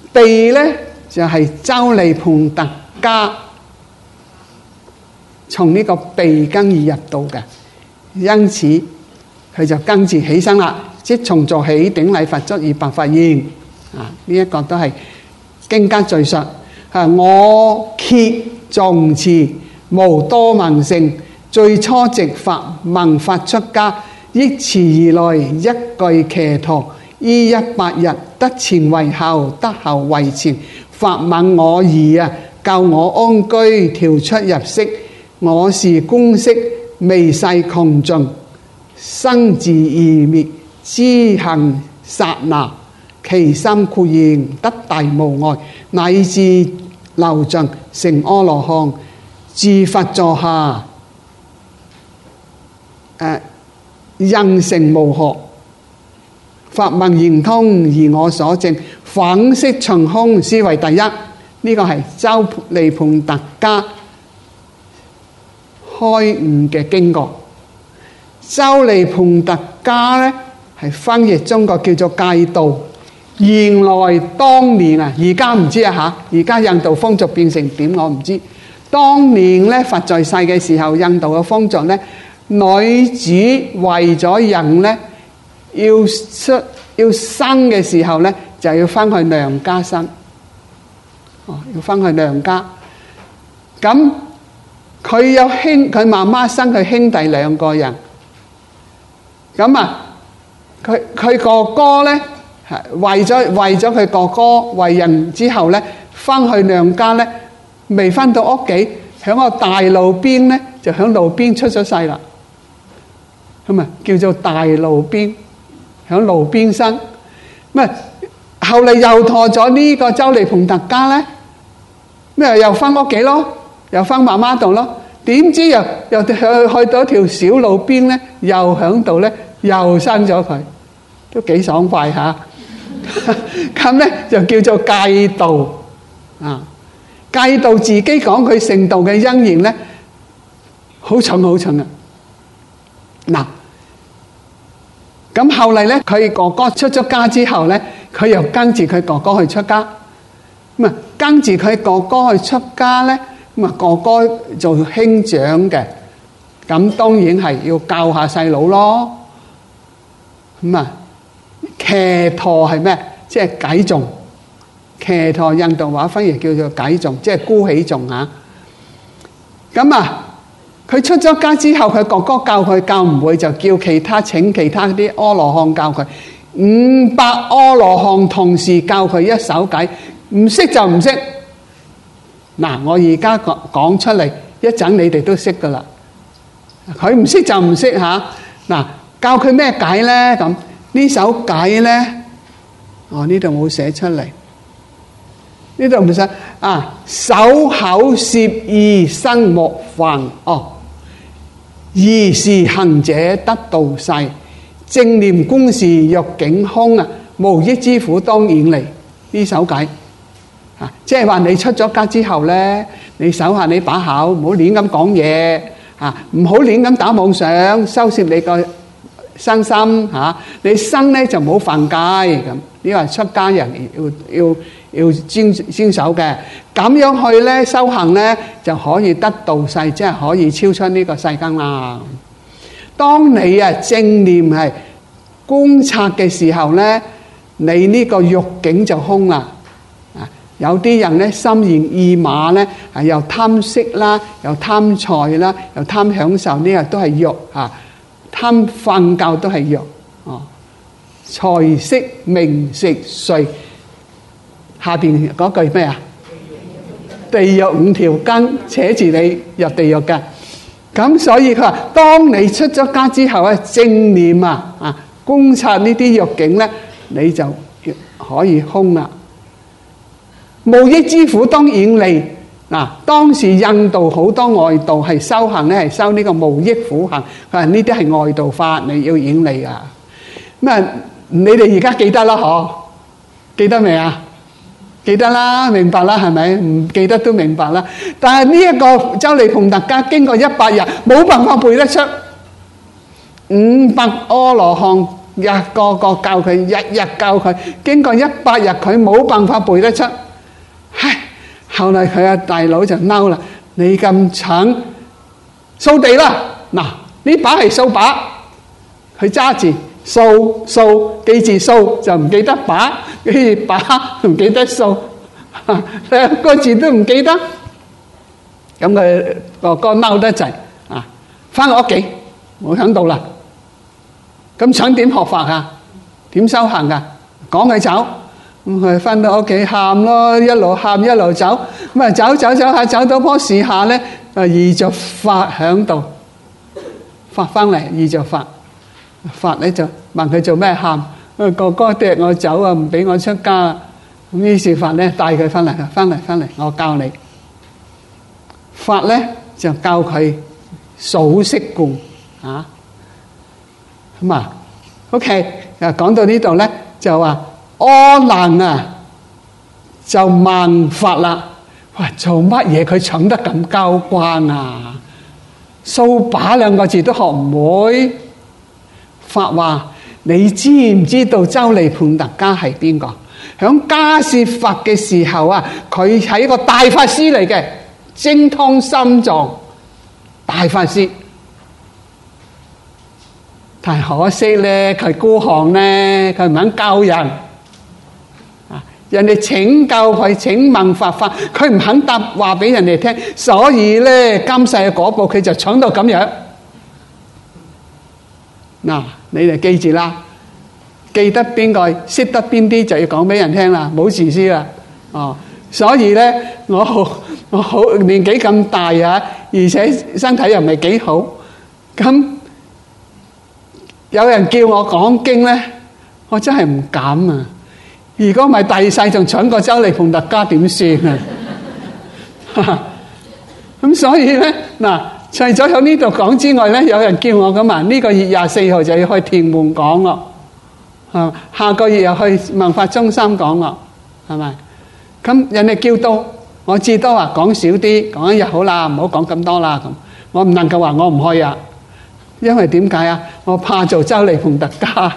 鼻咧就係周利槃特家從呢個鼻根而入道嘅，因此佢就跟住起身啦。即從做起頂禮佛足以白法現啊！呢一個都係經家敘述啊。我揭重詞無多聞性，最初直發聞法出家，憶詞而來一句騎陀，依100日得前為後，得後為前。法問我義啊，教我安居，調出入息。我是公式微細窮盡，生自異滅，知行剎那，其心豁然得大無礙，乃至流盡成阿羅漢，自佛座下應成無學。法問圓通而我所證，粉色盡空斯為第一。呢個係周利槃特家開悟嘅經過。周利槃特家咧係翻譯中國叫做戒道。原來當年啊，而家唔知啊嚇，而家印度風俗變成點我唔知。當年咧佛在世嘅時候，印度嘅風俗咧，女子為咗人咧要生嘅時候咧，就要翻去娘家生。要翻去娘家。咁佢媽媽生佢兄弟2個人。咁啊，佢哥哥咧，為咗佢哥哥為人之後咧，翻去娘家咧，未翻到屋企，響個大路邊咧，就響路邊出咗世啦。咁啊，叫做大路邊，響路邊生。咁啊，後嚟又陀咗呢個周利槃特家咧，咩又翻屋企咯，又翻媽媽度咯。點知又去到一條小路邊咧，又響度咧，又生咗佢，都幾爽快嚇。咁咧就叫做戒道啊。戒道自己講佢成道嘅因緣咧，好重好重啊。嗱，咁後嚟咧，佢哥哥出咗家之後咧，佢又跟住佢哥哥去出家。咁啊，跟住佢哥哥去出家咧，咁啊哥哥做兄長嘅，咁當然係要教下細佬咯。咁啊，騎陀係咩？即係偈頌。騎陀印度話翻譯叫做偈頌，即係孤起頌嚇。咁啊，佢出咗家之後，佢哥哥教佢教唔會，就叫請其他啲阿羅漢教佢。500阿羅漢同時教佢一首偈，唔識就唔識。嗱，我而家講出嚟，一陣你哋都識噶啦。佢唔識就唔識嚇。嗱，教佢咩偈咧？咁呢首偈咧，呢度冇寫出嚟。呢度唔使啊！守口攝意生莫犯二是行者得道世，正念觀時欲境空啊！無益之苦當遠離。呢首偈啊，即係話你出咗家之後咧，你守下你把口，唔好亂咁講嘢啊，唔好亂咁打妄想，收攝你個身心嚇。你身咧就唔好犯戒咁。呢個係出家人要遵守嘅，咁樣去咧修行咧就可以得道世，即係可以超出呢個世間啦。當你啊正念係觀察嘅時候咧，你呢個欲境就空啦。啊，有啲人咧心猿意馬咧，又貪色啦，又貪財啦，又貪享受，呢個都係欲啊。貪瞓覺都係欲哦。財色名食睡，下邊嗰句咩啊？地獄5條根扯住你入地獄嘅。咁所以佢話，當你出咗家之後咧，正念啊觀察呢啲欲境咧，你就可以空啦。無益之苦當遠離。嗱，當時印度好多外道係修行咧，係修呢個無益苦行。佢話呢啲係外道法，你要遠離啊。咁啊，你哋而家記得啦，嗬？記得未啊？記得啦，明白啦，係咪？唔記得都明白啦。但係呢一個周利槃特家經過100日，冇辦法背得出500阿羅漢一個個教佢，日日教佢，經過100日佢冇辦法背得出。唉，後來佢阿大佬就嬲啦，你咁蠢，掃地啦！嗱，呢把係掃把，佢揸住掃，記住掃就唔記得把，記住把唔記得掃，兩個字都唔記得。咁佢哥哥嬲得滯啊，翻我屋企冇響度啦。咁想點學法啊？點修行啊？趕佢走，咁佢翻到屋企喊咯，一路喊一路走，咁啊走下，走到棵樹下咧，遇着法響度，法翻嚟遇着法，法咧就問佢做咩喊？哥哥踢我走啊，唔俾我出家啊！咁於是法咧帶佢翻嚟，我教你。法咧就教佢數息觀啊。咁啊 ，OK， 講到呢度咧，就話阿難啊，就問法啦。喂，做乜嘢佢蠢得咁交關啊？掃把2個字都學唔會。法話：你知唔知道周利槃特伽係邊個？響迦葉法嘅時候啊，佢係一個大法師嚟嘅，精通心臟，大法師。但係可惜咧，佢孤寒咧，佢唔肯教人啊！人哋請教佢，請問法，佢唔肯答話俾人哋聽，所以咧今世嘅果報佢就蠢到咁樣。嗱，你哋記住啦，記得邊個，識得邊啲就要講俾人聽啦，冇自私啦。哦，所以咧，我好年紀咁大啊，而且身體又唔係幾好，咁。有人叫我講經咧，我真係唔敢啊！如果唔係第二世仲蠢過周利槃特伽點算啊？咁所以咧，嗱，除咗喺呢度講之外咧，有人叫我咁啊，呢個月24號就要去屯門講咯，啊，下個月又去文化中心講咯，係咪？咁人哋叫到，我至多話講少啲，講一日好啦，唔好講咁多啦咁，我唔能夠話我唔去啊。因為點解啊？我怕做周利槃特伽。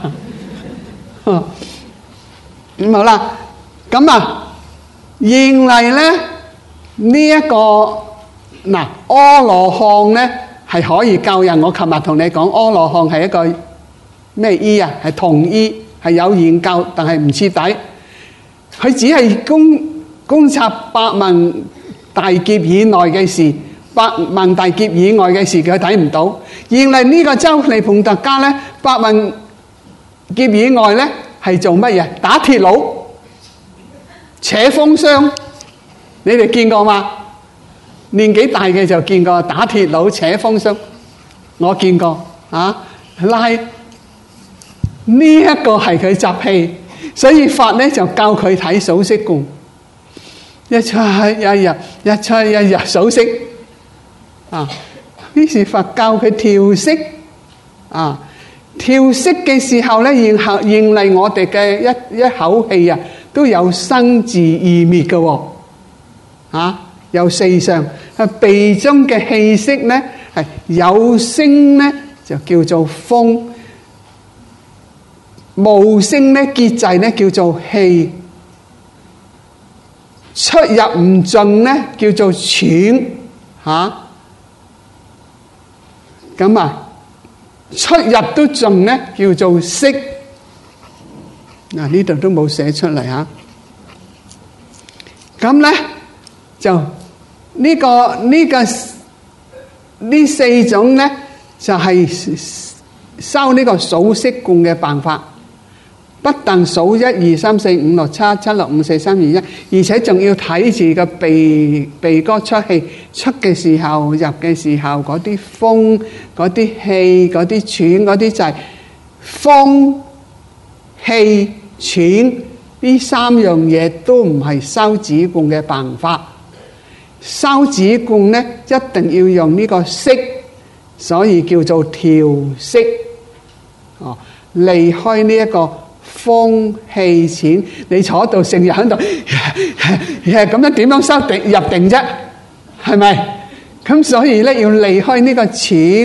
咁好啦，咁啊，認為咧呢一個嗱，阿羅漢咧係可以救人。我琴日同你講，阿羅漢係一個咩醫啊？係同醫，係有研究，但係唔徹底。佢只係觀察百萬大劫以內嘅事。百萬大劫以外嘅事佢睇唔到，原來呢個周利槃特伽咧，百萬劫以外咧係做乜嘢？打鐵佬、扯風箱，你哋見過嗎？年紀大嘅就見過打鐵佬、扯風箱，我見過啊。拉呢一個係佢習氣，所以法咧就教佢睇數息觀，一出一入，一出一入數息。啊！於是佛教佢調息，啊，調息嘅時候咧，認嚟我哋嘅一口氣啊，都有生自異滅嘅喎，啊，有4相，鼻中嘅氣息咧係有聲咧就叫做風，無聲咧結滯咧叫做氣，出入唔盡咧叫做喘，嚇。咁啊，出入都盡咧，叫做息。嗱，呢度都冇寫出嚟嚇。咁咧就呢4種咧，就係修呢個數息觀嘅辦法。不但數1、2、3、4、5、6、7、7、6、5、4、3、2、1，而且仲要睇住個鼻哥出氣，出嘅時候、入嘅時候嗰啲風、嗰啲氣、嗰啲喘、嗰啲就係風、氣、喘呢3樣嘢都唔係修止觀嘅辦法。修止觀咧一定要用呢個息，所以叫做調息。哦，離開呢一個風氣淺，你坐到成日喺度，咁樣點樣修定入定啫？係咪？咁所以咧要離開呢個淺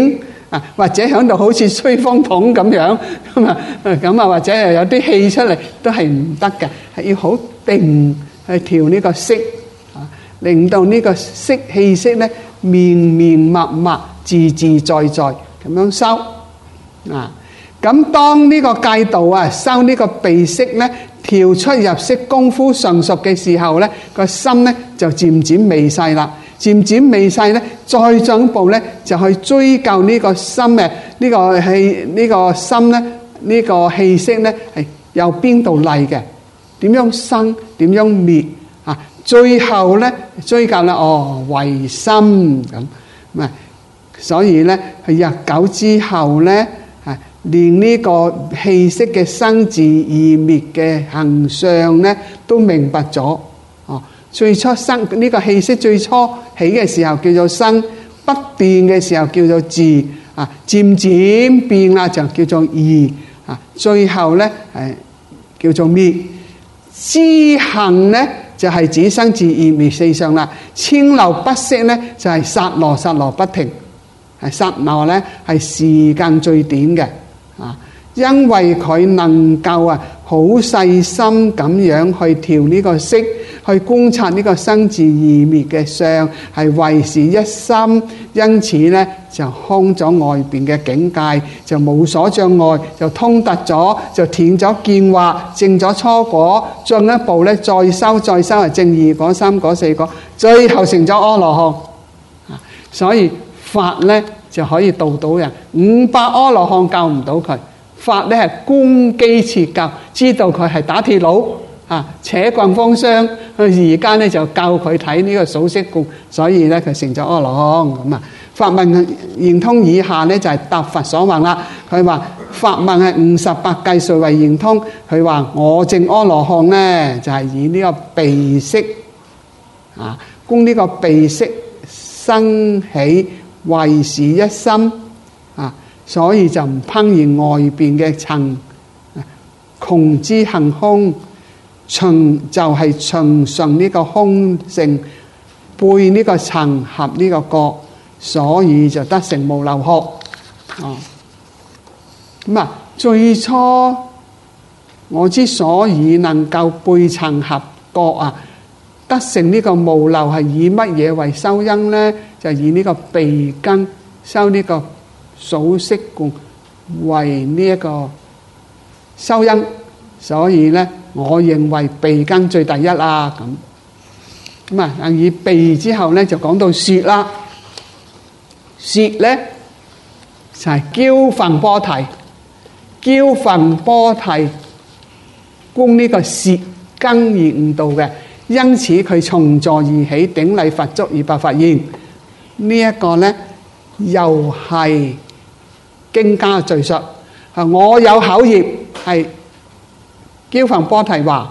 或者響度好似吹風筒咁樣咁或者又有啲氣出嚟都係唔得嘅，係要好定去調呢個息令到呢個息氣息咧綿綿密密、自自在在咁樣收咁當呢個戒道收呢個鼻息咧，調出入息功夫純熟嘅時候咧，個心咧就漸漸微細啦。漸漸微細咧，再進一步咧就去追究呢個心嘅呢個氣呢個心咧呢個氣息咧係由邊度嚟嘅？點樣生？點樣滅？最後咧追究咧為心咁所以咧日久之後咧連呢個氣息嘅生自異滅嘅行相咧都明白咗。最初生呢個氣息最初起嘅時候叫做生，不變嘅時候叫做自漸漸變啦就叫做異最後咧叫做滅。知行咧就係指生自異滅四相啦。清流不息咧就係剎那不停，剎那咧係時間最短嘅因為佢能夠好細心咁樣去調呢個息，去觀察呢個生自異滅嘅相，係唯是一心，因此咧就空咗外邊嘅境界，就冇所障礙，就通達咗，就斷咗見惑，證咗初果，進一步咧再修係證二果、三果、四果，最後成咗阿羅漢。所以法咧就可以度到人，500阿羅漢救唔到佢。法咧係攻基設教，知道佢係打鐵佬扯棍方雙，而家咧就教佢睇呢個數息觀，所以咧佢成咗阿羅漢咁法問圓通以下咧就係答佛所問啦。佢話法問係58計誰為圓通？佢話我證阿羅漢咧就係以呢個鼻息供呢個鼻息生起唯是一心所以就唔烹言外邊嘅塵，窮之行空，就係循順呢個空性，背呢個塵合呢個覺，所以就得成無漏學。咁最初我之所以能夠背塵合覺得成呢個無漏，係以乜嘢為修因呢？就以呢個鼻根修呢個數息觀為呢一個修因，所以咧我認為鼻根最第一啦。咁以鼻之後咧就講到舌啦。舌咧就係憍梵波提，憍梵波提供呢個舌根而悟道嘅，因此佢從座而起，頂禮佛足而白佛言。呢一個咧又係經家敘述，我有口業，係憍梵波提話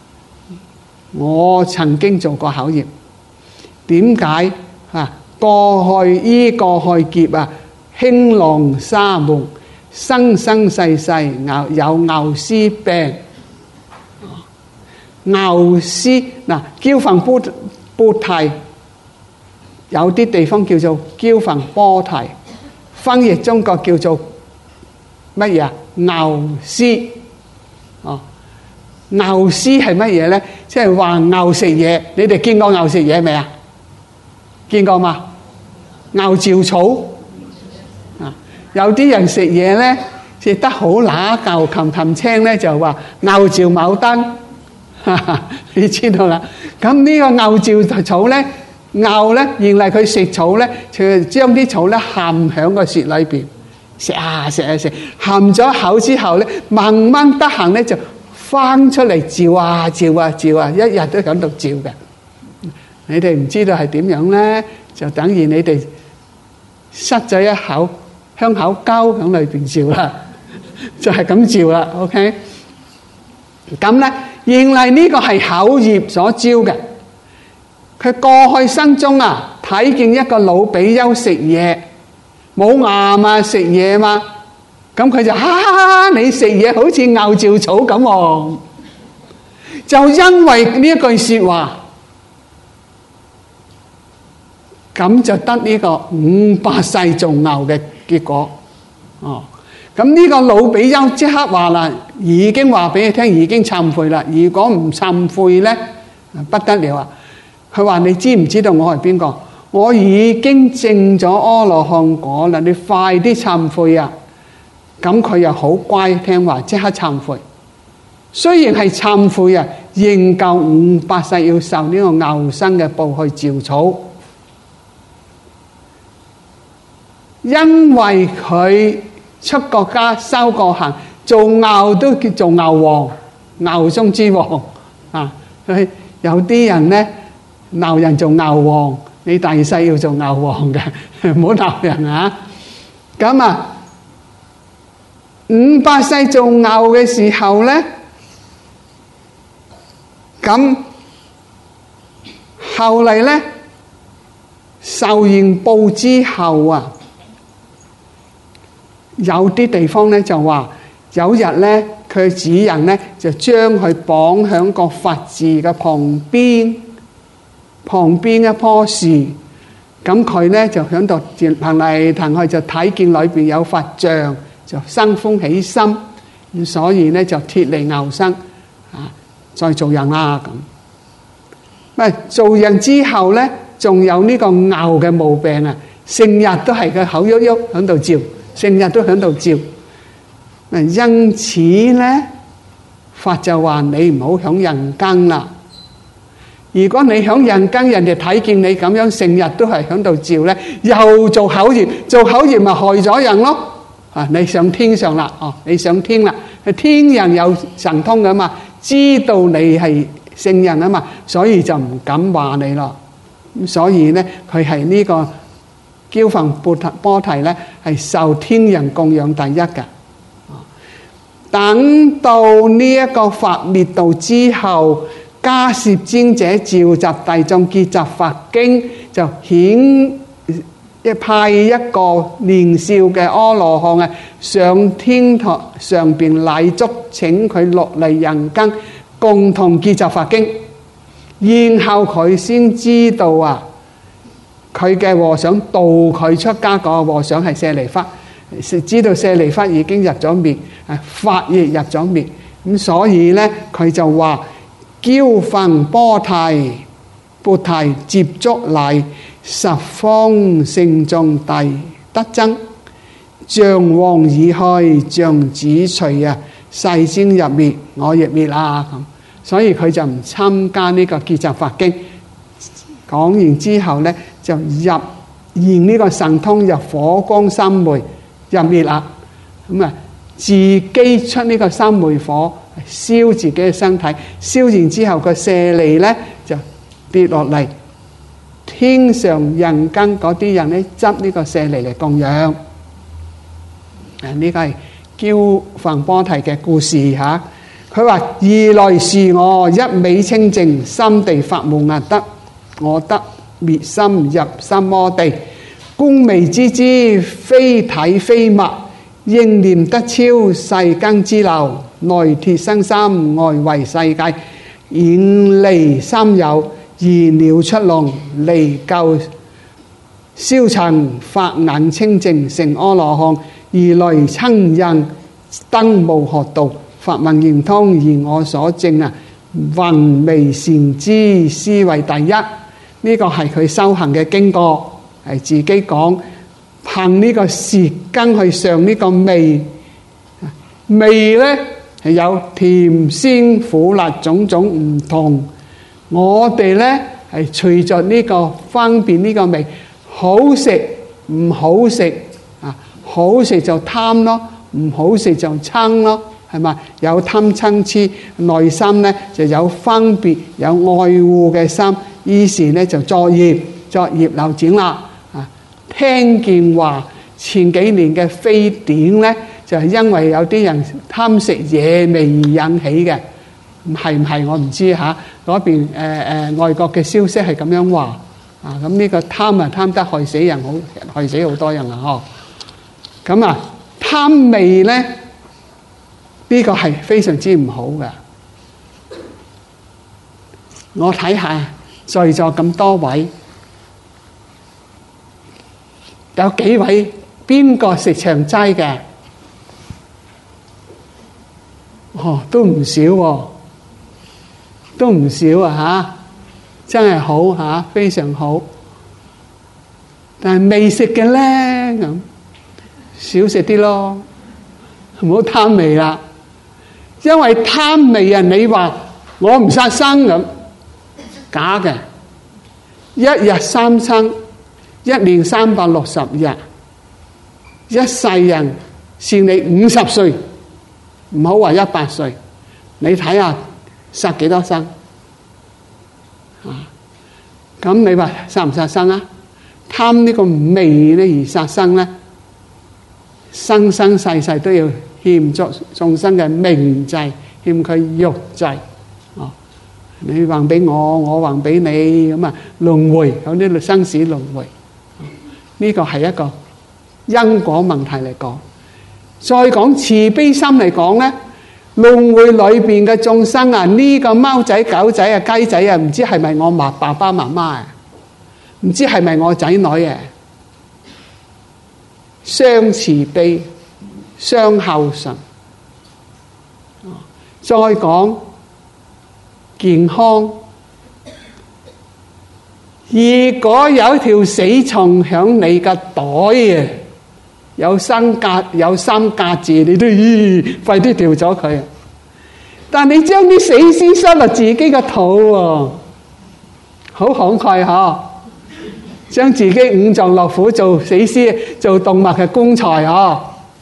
我曾經做過口業。點解過去依過去劫興浪沙門，生生世世有牛屍病。牛屍憍梵波提有啲地方叫做憍梵波提，翻譯中國叫做乜嘢牛屍。牛屍係乜嘢咧？即係話牛食嘢。你哋見過牛食嘢未啊？見過嘛？牛嚼草有啲人食嘢咧食得好乸舊冚青咧，就話牛嚼牡丹。你知道啦。咁呢個牛嚼草咧，牛咧原嚟佢食草咧，就將啲草咧含響個舌裏邊，食，含咗口之後咧，慢慢得閒咧就翻出嚟嚼，一日都喺度嚼嘅。你哋唔知道係點樣咧，就等於你哋塞咗一口香口膠喺裏邊嚼啦，就係咁嚼啦。OK， 咁咧原嚟呢個係口業所招嘅。佢過去生中睇見一個老比丘食嘢冇牙食嘢嘛，咁佢就你食嘢好似牛嚼草咁喎。就因為呢一句說話，咁就得呢個500世做牛嘅結果。咁呢個老比丘即刻話啦，已經話俾你聽，已經懺悔啦。如果唔懺悔咧，不得了啊！佢話：你知唔知道我係邊個？我已經證咗阿羅漢果啦，你快啲懺悔啊！咁佢又好乖聽話，即刻懺悔。雖然係懺悔啊，仍舊500世要受呢個牛身嘅報去嚼草，因為佢出過家修過行，做牛都叫做牛王，牛中之王啊！有啲人咧鬧人做牛王，你第世要做牛王嘅，唔好鬧人啊！咁啊，500世做牛嘅時候咧，咁後嚟咧受完報之後啊，有啲地方咧就話有日咧，佢主人咧就將佢綁喺個佛寺嘅旁邊一棵樹，咁佢咧就喺度行嚟行去，就睇見裏邊有佛像，就生歡喜心，咁所以咧就脫離牛身啊，再做人啦咁。咪做人之後咧，仲有呢個牛嘅毛病啊，成日都係佢口喐喐喺度叫，成日都喺度叫。因此咧，佛就話你唔好響人間啦。如果你響人間，人哋睇見你咁樣成日都係響度叫咧，又做口業，做口業咪害咗人咯。啊，你上天上啦，你上天啦，天人有神通噶嘛，知道你係聖人啊嘛，所以就唔敢話你咯。咁所以咧，佢係呢個憍梵波提咧，係受天人供養第一嘅。等到呢一個佛滅度之後，迦葉尊者召集大眾結集佛經，就派一個年少嘅阿羅漢啊，上天台上邊禮足，請佢落嚟人間，共同結集佛經。然後佢先知道啊，佢嘅和尚導佢出家嗰個和尚係舍利弗。知道舍利弗已經入咗滅，法亦入咗滅，咁所以咧佢就話憍梵波提接觸禮，十方聖眾大德增，象王已去，象子除啊，世尊入滅，我亦滅啦咁。所以佢就唔參加呢個結集佛經。講完之後咧，就現呢個神通，入火光三昧。入滅啦，咁啊自己出呢個三昧火燒自己嘅身體，燒完之後個舍利咧就跌落嚟，天上人間嗰啲人咧執呢個舍利嚟供養。呢個係憍梵波提嘅故事嚇。佢話：二來是我一味清淨，心地發無壓得，我得滅心入三摩地。觀微知之，非體非物，應念得超世間之流，內鐵生心，外為世界，遠離三有，二鳥出籠，離垢消塵，法眼清淨，成阿羅漢，而來親人登無學道，法文圓通，而我所證啊，雲微善知，斯為第一。呢個係佢修行嘅經過。係自己講，憑呢個舌根去嘗呢個味，味咧係有甜鮮苦辣種種唔同。我哋咧係隨着呢個分辨呢個味，好食唔好食啊？好食就貪咯，唔好食就嗔咯，係嘛？有貪嗔痴，內心咧就有分別，有愛護嘅心，於是咧就作業流轉啦。聽見話前幾年嘅非典咧，就係因為有啲人貪食野味而引起嘅，係唔係我唔知嚇。嗰邊外國嘅消息係咁樣話啊，咁呢個貪啊貪得害死人，害死好多人啊！咁啊貪味咧，呢個係非常之唔好嘅。我睇下在座咁多位。有幾位邊個食長齋嘅？都唔少喎，都唔少啊！真係好嚇，非常好。但係未食嘅咧，咁少食啲咯，唔好貪味啦。因為貪味啊，你話我唔殺生咁，假嘅。一日三餐，一年360日，一世人算你50歲，唔好話100歲。你睇下殺幾多生啊？咁你話殺唔殺生啊？貪呢個味咧而殺生咧，生生世世都要欠咗眾生嘅命債，欠佢肉債。你還俾我，我還俾你，咁啊輪迴，有啲生死輪迴。呢個係一個因果問題嚟講。再講慈悲心嚟講咧，輪迴裏邊嘅眾生啊，呢個貓仔、狗仔啊、雞仔啊，唔知係咪我爸爸媽媽啊？唔知係咪我仔女啊？雙慈悲，雙孝順。再講健康，如果有條死蟲響你嘅袋啊，有三格字，你都快啲掉咗佢。但你將啲死屍塞落自己嘅肚喎，好慷慨嗬！將自己五臟六腑做死屍，做動物嘅棺材嗬。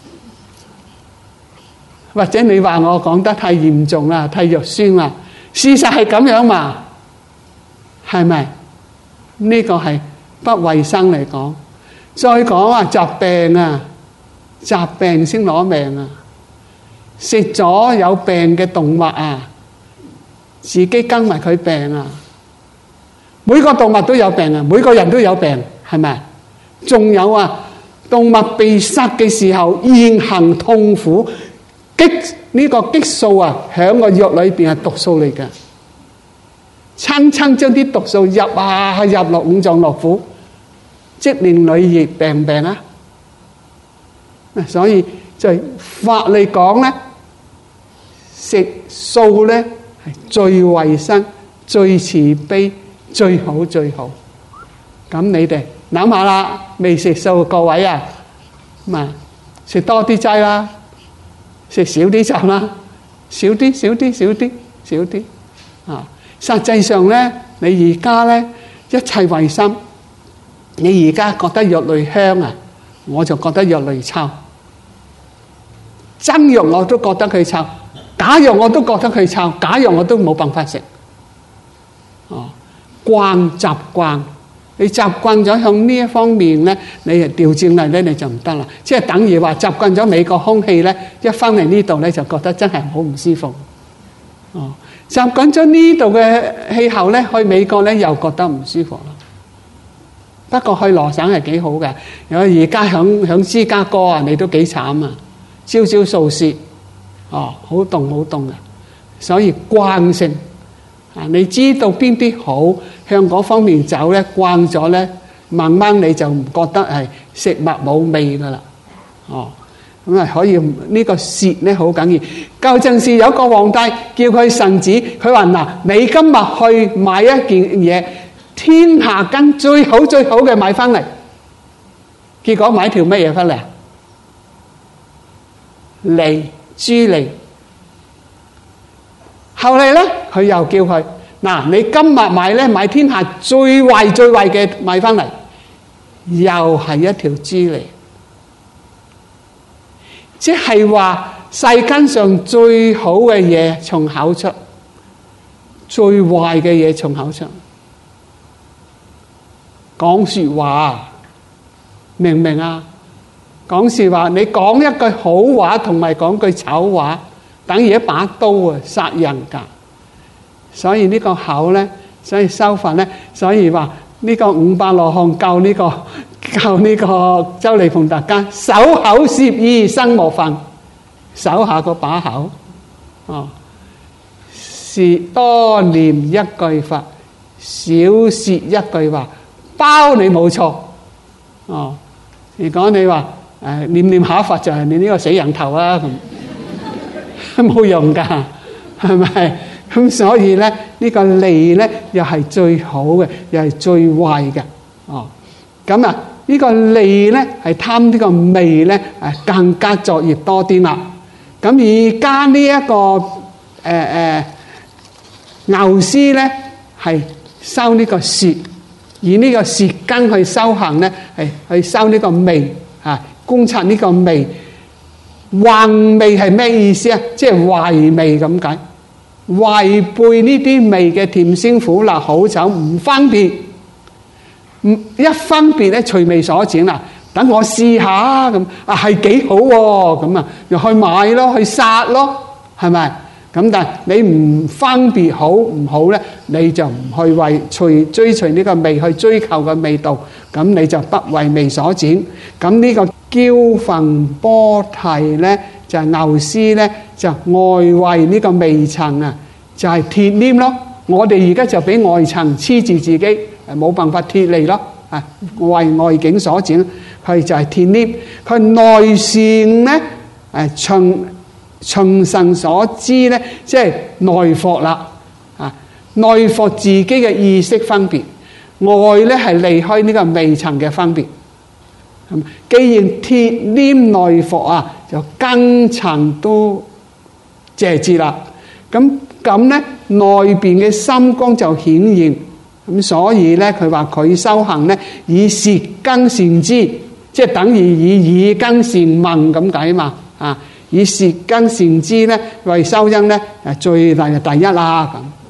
或者你話我講得太嚴重啦，太肉酸啦，事實係咁樣嘛？係咪？呢個係不衛生嚟講。再講啊，疾病啊，疾病先攞命啊！食咗有病嘅動物啊，自己跟埋佢病啊！每個動物都有病啊，每個人都有病，係咪？仲有啊，動物被殺嘅時候現行痛苦，呢個激素啊，響個藥裏邊係毒素嚟嘅，親將啲毒素入落五臟六腑，積年累月病啊！所以就法嚟講咧，食素咧係最衛生、最慈悲、最好。咁你哋諗下啦，未食素各位啊，咁啊食多啲齋啦，食少啲就啦，少啲啊！實際上咧，你而家咧一切衛生，你而家覺得肉類香啊，我就覺得肉類臭。真肉我都覺得佢臭，假肉我都覺得佢臭，假肉我都冇辦法食。習慣，你習慣咗向呢一方面咧，你就調轉嚟咧，你就唔得啦。即係等於話習慣咗美國空氣咧，一翻嚟呢度咧就覺得真係好唔舒服。習慣咗呢度嘅氣候咧，去美國咧又覺得唔舒服啦。不過去羅省係幾好嘅，而家響芝加哥啊，你都幾慘啊！朝朝掃雪，好凍嘅，所以慣性啊，你知道邊啲好，向嗰方面走咧，慣咗咧，慢慢你就唔覺得係食物冇味噶啦。咁啊可以呢個舌咧好緊要。舊陣時有個皇帝叫佢臣子，佢話嗱，你今日去買一件嘢，天下間最好嘅買翻嚟，結果買條乜嘢翻嚟？豬脷。後嚟咧，佢又叫佢嗱，你今日買天下最壞嘅買翻嚟，又係一條豬脷。即係話世間上最好嘅嘢從口出，最壞嘅嘢從口出。講說話，明唔明啊？講說話，你講一句好話同埋講句醜話，等於一把刀啊，殺人噶。所以呢個口咧，所以修法咧，所以話呢個500羅漢教呢個周利槃達家，守口攝意生無犯，守下個把口，是多念一句法，少說一句話，包你冇錯。如果你話念下佛就係你呢個死人頭啊咁，冇用㗎，係咪？咁所以咧呢個利咧又係最好嘅，又係最壞嘅。哦，咁啊呢個利咧係貪呢個味咧，更加作業多啲啦。咁而家呢一個牛師咧係修呢個舌，以呢個舌根去修行咧，係去修呢個味啊，觀察呢個味。橫味係咩意思啊？即係壞味咁解，違背呢啲味嘅甜鮮苦辣好醜唔分別，一分別咧隨味所展啦。等我試下咁啊，係幾好喎咁啊，又去買咯，去殺咯，係咪？咁但係你唔分別好唔好咧，你就唔去追隨呢個味去追求個味道，咁你就不為味所展。咁呢個嬌焚波提咧就係牛絲咧，就外圍呢個味層啊，就係鐵黏咯。我哋而家就俾外層黐住自己，冇辦法脫離咯。啊，為外境所展，佢就係鐵黏。佢內善咧，循神所知咧，即係內伏啦。啊，內伏自己嘅意識分別，外咧係離開呢個味層嘅分別。既然鐵黏內伏啊，就根層都謝絕啦。咁咧，內邊嘅心光就顯現。咁所以咧，佢話佢修行咧，以舌根善知，即係等於以耳根善聞咁解嘛。啊，以舌根善知咧，為修因咧，最大嘅第一啦咁。